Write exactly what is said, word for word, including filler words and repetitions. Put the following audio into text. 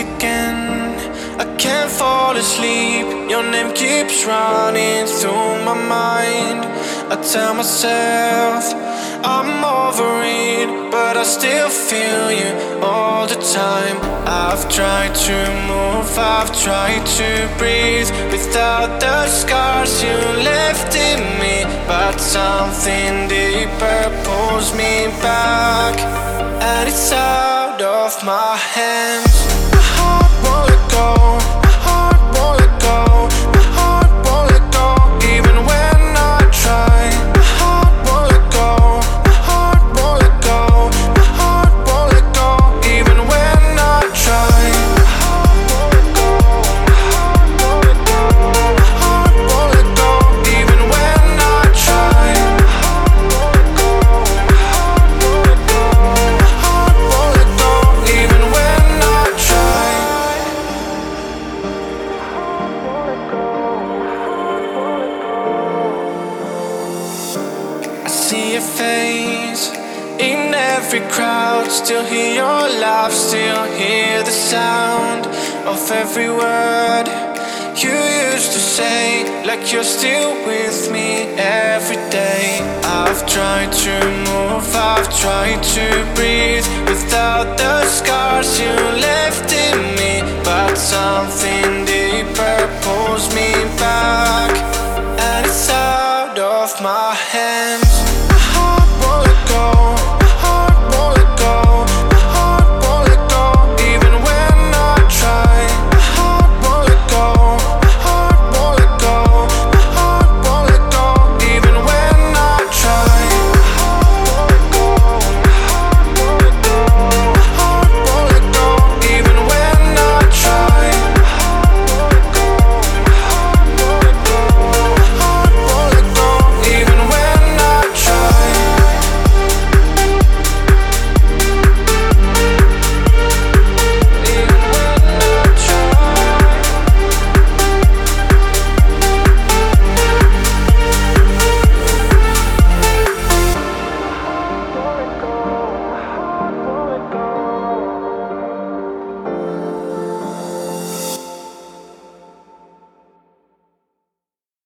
again. I can't fall asleep. Your name keeps running through my mind. I tell myself I'm over it, but I still feel you all the time. I've tried to move, I've tried to breathe without the scars you left in me, but something deeper pulls me back, and it's out of my hands. My heart won't let go, my heart won't let go, my heart won't let go, even when I try. My heart won't let go, my heart won't let go, my heart won't let go, even when I try. My heart won't let go, my heart won't let go, my heart won't let go, even when I try. My heart won't let go, my heart won't let go, my heart won't let go, even when I try. I see your face in every crowd, still hear your laugh, still hear the sound of every word you used to say, like you're still with me every day. I've tried to move, I've tried to breathe without the scars you left in me, but something deeper pulls me back, and it's out of my hands.